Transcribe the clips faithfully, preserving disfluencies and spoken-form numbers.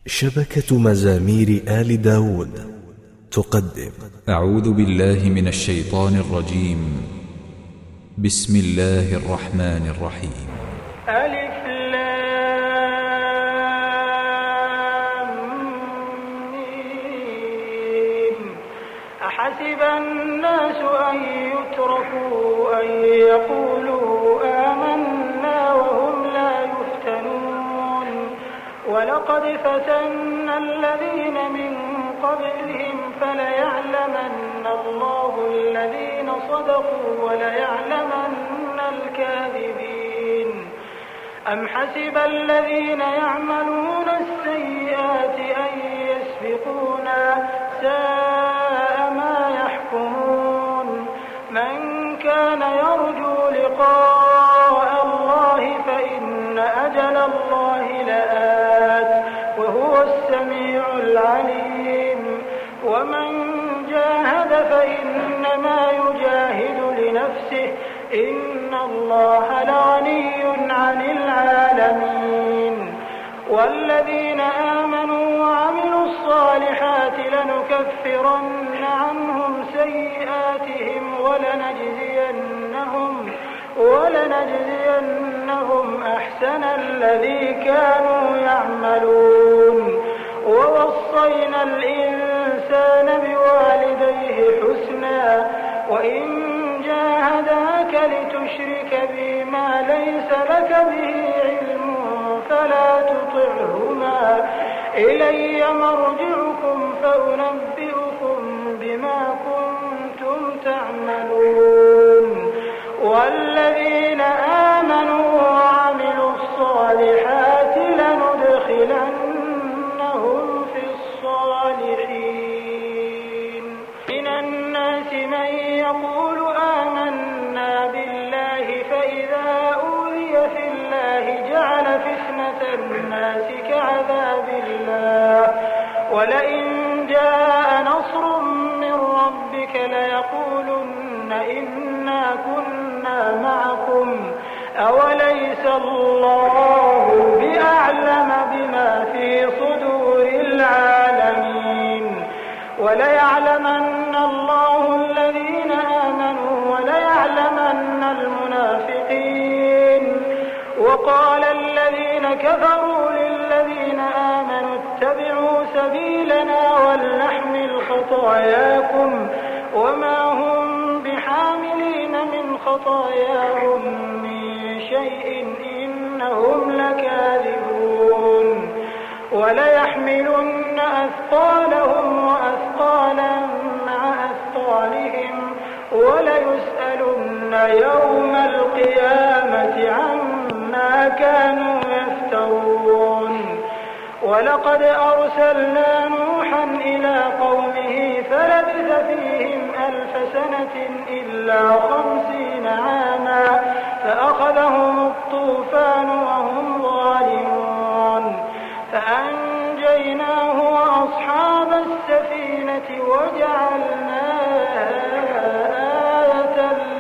شبكة مزامير آل داود تقدم. أعوذ بالله من الشيطان الرجيم. بسم الله الرحمن الرحيم. ألف لام ميم. أحسب الناس أن يتركوا أن يقولوا آمنا وهم لا يفتنون ولقد فتنا الذين من قبلهم فليعلمن الله الذين صدقوا وليعلمن الكاذبين. أم حسب الذين يعملون السيئات أن يسبقونا ساء ما يحكمون. من كان يرجو لقاء الله فإن أجل الله لآت وهو السميع العليم. ومن جاهد فإنما يجاهد لنفسه إن الله لغني عن العالمين. والذين آمنوا وعملوا الصالحات لنكفرن عنهم سيئاتهم ولنجزينهم ولنجزينهم أحسن الذي كانوا يعملون. ووصينا الإنسان بوالديه حسنا وإن جاهداك لتشرك بي ما ليس لك به علم فلا تطعهما إلي مرجعكم فأنبئكم بما كنتم تعملون. والذين آمنوا وعملوا الصالحات لندخلنهم في الصالحين. من الناس من يقول آمنا بالله فإذا أوذي في الله جعل فتنة الناس كعذاب الله ولئن جاء نصر من ربك ليقولن إنا كنا معكم أوليس الله بأعلم بما في صدور العالمين. وليعلمن الله الذين آمنوا وليعلمن المنافقين. وقال الذين كفروا للذين آمنوا اتبعوا سبيلنا ولنحمل خطاياكم وما هم بحاملين من خطاياهم من شيء إنهم لكاذبون. وليحملن أثقالهم وأثقالا مع أثقالهم وليسألن يوم القيامة عما كانوا يفترون. ولقد أرسلنا نوحا إلى قومه فلبث فيهم ألف سنة إلا خمسين عاما فأخذهم الطوفان وهم ظالمون فأنجيناه وأصحاب السفينة وجعلناها آية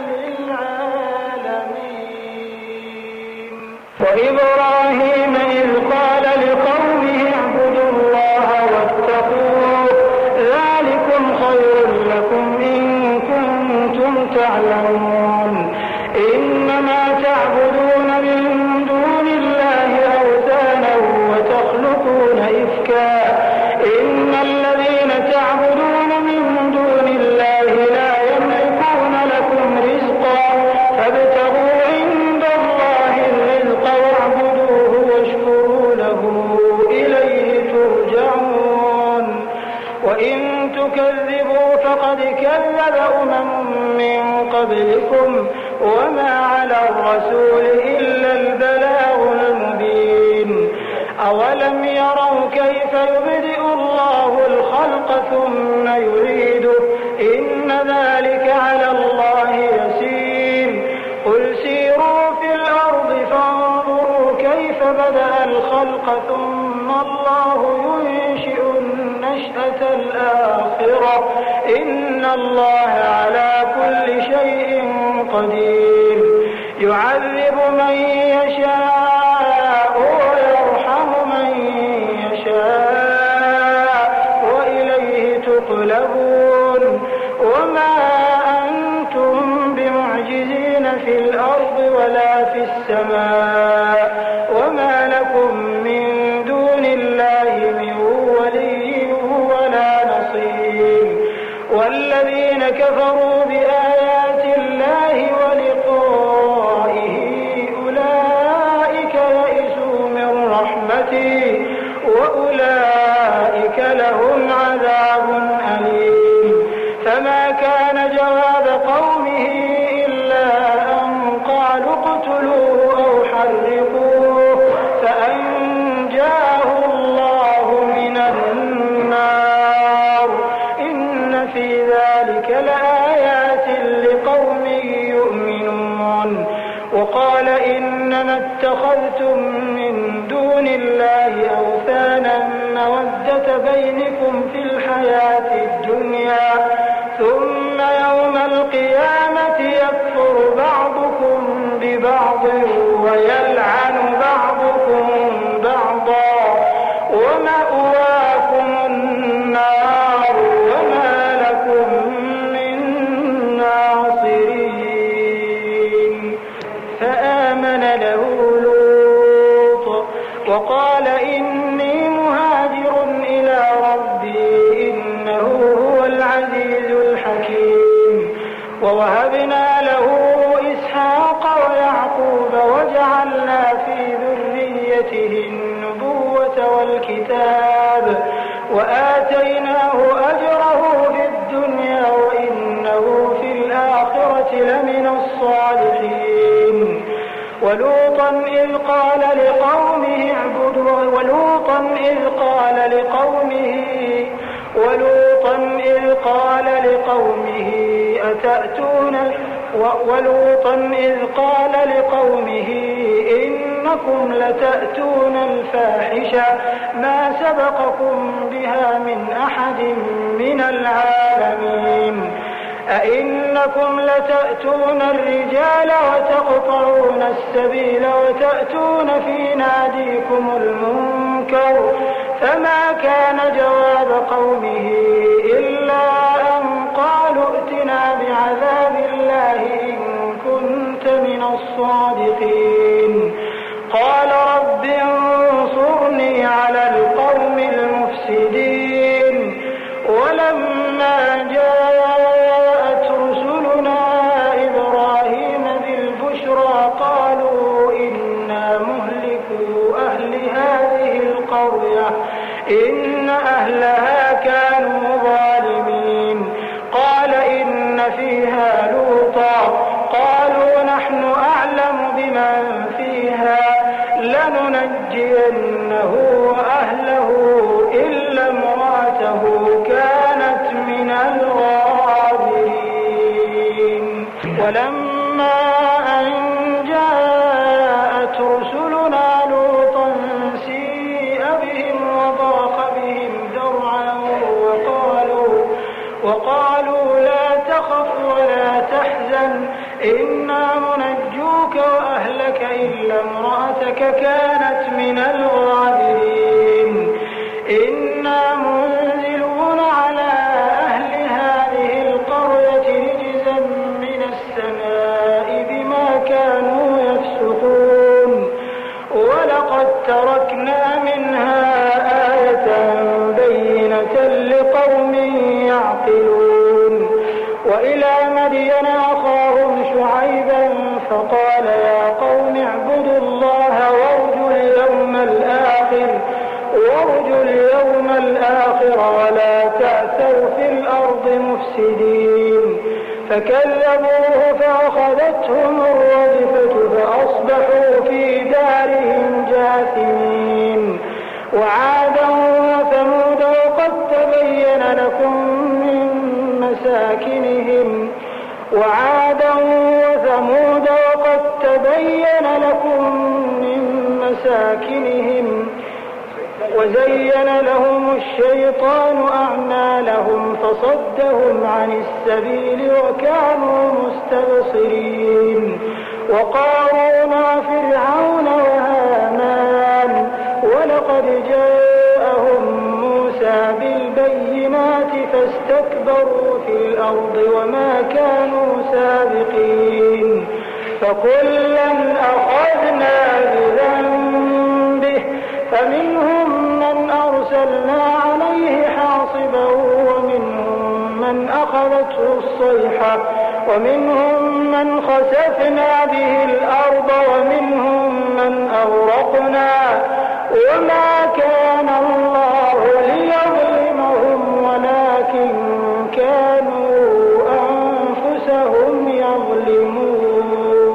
للعالمين. وإبراهيم إذ قال لقومه اعبدوا الله واتقوه ذلكم خير لكم إن كنتم تعلمون. إنما تعبدون من دون الله أوثانا وتخلقون إفكا إن الذين تعبدون من دون الله لا يملكون لكم رزقا فابتغوا عند الله الرزق واعبدوه واشكروا له إليه ترجعون. وإن تكذبوا فقد كذب أمم من قبلكم وما على الرسول إلا البلاغ المبين. أولم يروا كيف يبدئ الله الخلق ثم يعيده إن ذلك على الله يسير. قل سيروا في الأرض فانظروا كيف بدأ الخلق ثم الله ينشئ النشأة الآخرة إن الله على كل شيء قدير. يعذب من يشاء ويرحم من يشاء تذهبون وما أنتم بمعجزين في الأرض ولا في السماء وما لكم من دون الله من ولي ولا نصير والذين كفروا بآيات الله ولقائه أولئك يئسوا من رحمتي وأولئك لهم عذاب أليم فما كان جواب قومه إلا أن قالوا اقتلوه أو حرقوه فأنجاه الله من النار إن في ذلك لآيات لقوم يؤمنون وقال إنما اتخذتم من دون الله أوثانا مودة بينكم في الحياة الدنيا ثم يوم القيامة يكفر بعضكم ببعض ويلعن بعضكم بعضا ومأواكم النار وما لكم من ناصرين فآمن له لوط وقال إني مهاجر إلى ربي إنه هو العزيز الحكيم ووهبنا له إسحاق ويعقوب وجعلنا في ذريته النبوة والكتاب وآتيناه أجره في الدنيا وإنه في الآخرة لمن الصالحين ولوطا إذ قال لقومه اعبدوا ولوطا إذ قال لقومه ولوطا إذ قال لقومه أتأتون ولوطا إذ قال لقومه إنكم لتأتون الفاحشة ما سبقكم بها من أحد من العالمين أئنكم لتأتون الرجال وتقطعون السبيل وتأتون في ناديكم المنكر فما كان جواب قومه إلا أن قالوا ائتنا بعذاب الله إن كنت من الصادقين قال رب انصرني على القوم المفسدين ولما جاءت رسلنا إبراهيم بالبشرى قالوا إنا مهلكو أهل هذه القرية إن أهلها كانوا ظالمين قال إن فيها لوطا قالوا نحن أعلم بمن فيها لننجينه وأهله إلا امرأته كانت من الغابرين ولما أن جاءت رسلنا لوطا سيء بهم وضاق بهم ذرعا وقالوا, وقالوا لا تخف ولا تحزن إنا منجوك وأهلك إلا امرأتك كانت من الغابرين إنا منزلون على أهل هذه القرية رجزا من السماء بما كانوا يفسقون ولقد تركنا منها آية بينة لقوم يعقلون وإلى مدين أخاهم شعيبا فقال يا قوم اعبدوا الله وارجوا اليوم الآخر وارجوا اليوم الآخر ولا تأسوا في الأرض مفسدين فكذبوه فأخذتهم الرجفة فأصبحوا في دارهم جاثمين وعادا وثمود وقد تبين لكم من مساكنهم وعادا وثمود وقد تبين لكم من مساكنهم وزين لهم الشيطان أعمالهم فصدهم عن السبيل وكانوا مستبصرين وقارون وفرعون وهامان ولقد جاءهم موسى بالبينات فاستكبروا في الأرض وما كانوا سابقين فكلا أخذنا بذنبه فمنهم من أرسلنا عليه حاصبا ومنهم من أخذته الصيحة ومنهم من خسفنا به الأرض ومنهم من أغرقنا وما كان الله ليظلمهم ولكن كانوا أنفسهم يظلمون.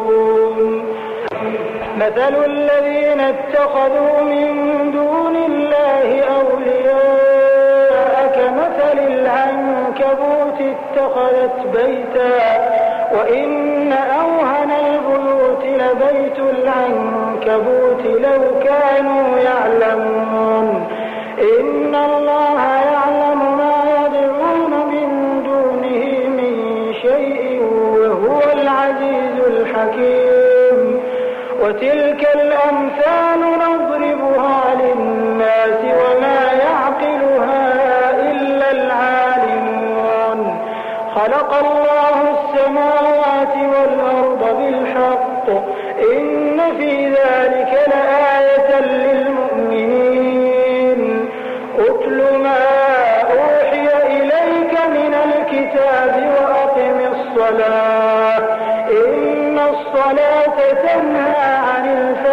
مثل الذين اتخذوا من دون الله أولياء كمثل العنكبوت اتخذت بيتا وإن أوهن البيوت لبيت العنكبوت لو كانوا يعلمون. إن الله يعلم ما يدعون من دونه من شيء وهو العزيز الحكيم. وتلك الأمثال نضربها للناس وما يعقلها إلا العالمون. خلق الله السماوات والأرض بالحق إن في ذلك لآية للمؤمنين. أتل ما أوحي إليك من الكتاب وأقم الصلاة إن الصلاة تنهى عن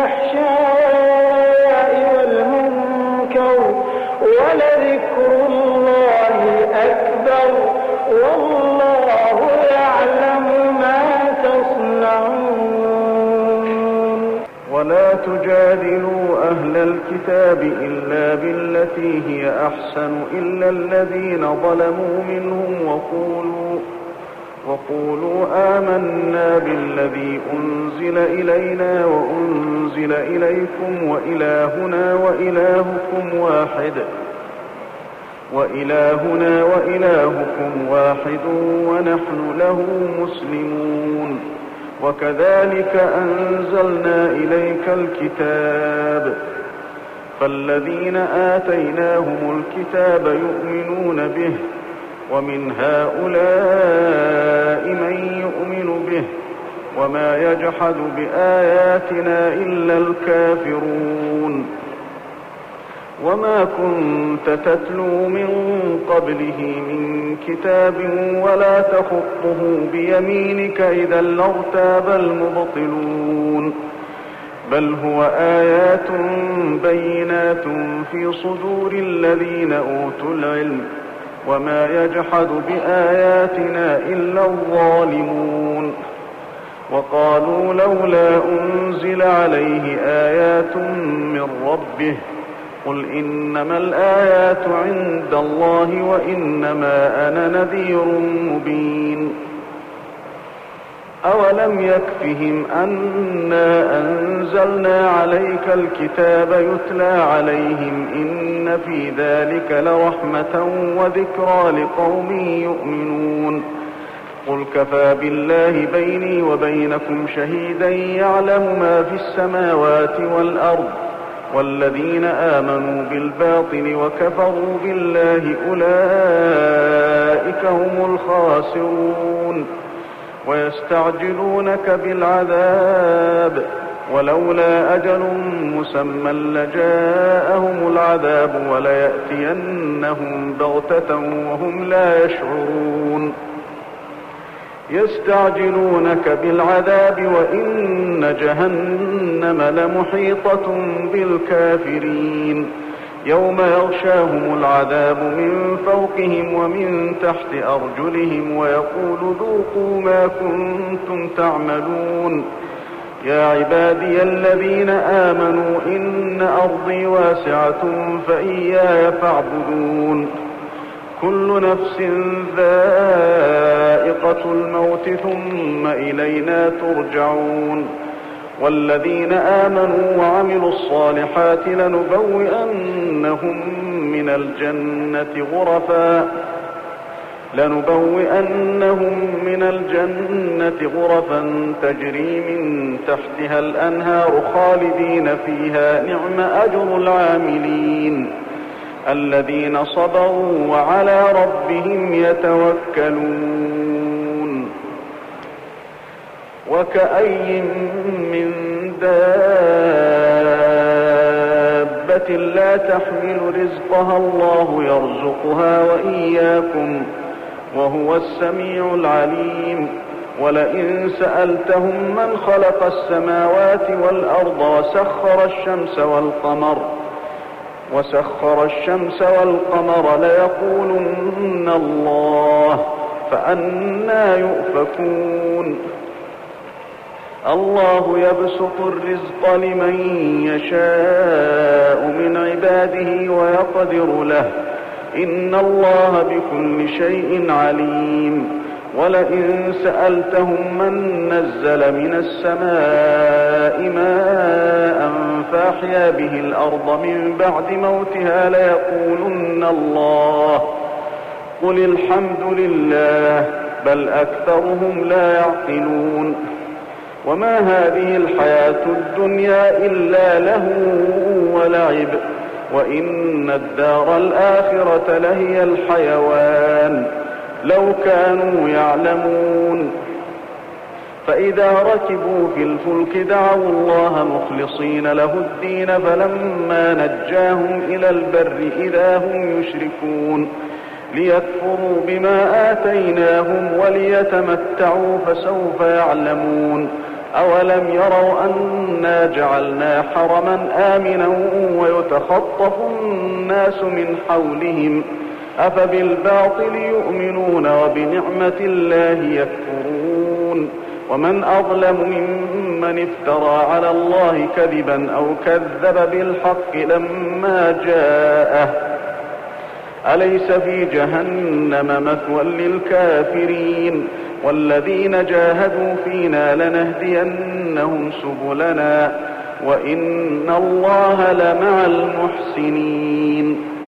الفحشاء والمنكر ولذكر الله أكبر والله يعلم ما تصنعون. ولا تجادلوا أهل الكتاب إلا بالتي هي أحسن إلا الذين ظلموا منهم وقولوا وقولوا آمنا بالذي أنزل إلينا وأنزل إليكم وإلهنا وإلهكم واحد وإلهنا وإلهكم واحد ونحن له مسلمون. وكذلك أنزلنا إليك الكتاب فالذين آتيناهم الكتاب يؤمنون به ومن هؤلاء من يؤمن به وما يجحد بآياتنا إلا الكافرون. وما كنت تتلو من قبله من كتاب ولا تخطه بيمينك إذا لارتاب المبطلون بل هو آيات بينات في صدور الذين أوتوا العلم وما يجحد بآياتنا إلا الظالمون. وقالوا لولا أنزل عليه آيات من ربه قل إنما الآيات عند الله وإنما أنا نذير مبين. أولم يكفهم أنا أنزلنا عليك الكتاب يتلى عليهم إن في ذلك لرحمة وذكرى لقوم يؤمنون. قل كفى بالله بيني وبينكم شهيدا يعلم ما في السماوات والأرض والذين آمنوا بالباطل وكفروا بالله أولئك هم الخاسرون. ويستعجلونك بالعذاب ولولا أجل مسمى لجاءهم العذاب وليأتينهم بغتة وهم لا يشعرون. يستعجلونك بالعذاب وإن جهنم لمحيطة بالكافرين يوم يغشاهم العذاب من فوقهم ومن تحت أرجلهم ويقول ذوقوا ما كنتم تعملون. يا عبادي الذين آمنوا إن أرضي واسعة فإياي فاعبدون. كل نفس ذائقة الموت ثم إلينا ترجعون. والذين آمنوا وعملوا الصالحات لنبوئنهم من الجنة غرفا لنبوئنهم من الجنة غرفا تجري من تحتها الأنهار خالدين فيها نعم أجر العاملين. الذين صبروا وعلى ربهم يتوكلون. وكأي من دابة لا تحمل رزقها الله يرزقها وإياكم وهو السميع العليم. ولئن سألتهم من خلق السماوات والأرض وسخر الشمس والقمر وسخر الشمس والقمر ليقولن الله فأنى يؤفكون. الله يبسط الرزق لمن يشاء من عباده ويقدر له إن الله بكل شيء عليم. ولئن سألتهم من نزل من السماء ماء فأحيا به الأرض من بعد موتها ليقولن الله قل الحمد لله بل أكثرهم لا يعقلون. وما هذه الحياة الدنيا إلا لهو ولعب وإن الدار الآخرة لهي الحيوان لو كانوا يعلمون. فإذا ركبوا في الفلك دعوا الله مخلصين له الدين فلما نجاهم إلى البر إذا هم يشركون ليكفروا بما آتيناهم وليتمتعوا فسوف يعلمون. أولم يروا أنا جعلنا حرما آمنا ويتخطف الناس من حولهم أفبالباطل يؤمنون وبنعمة الله يكفرون. ومن أظلم ممن افترى على الله كذبا أو كذب بالحق لما جاءه أليس في جهنم مثوى للكافرين. والذين جاهدوا فينا لنهدينهم سبلنا وإن الله لمع المحسنين.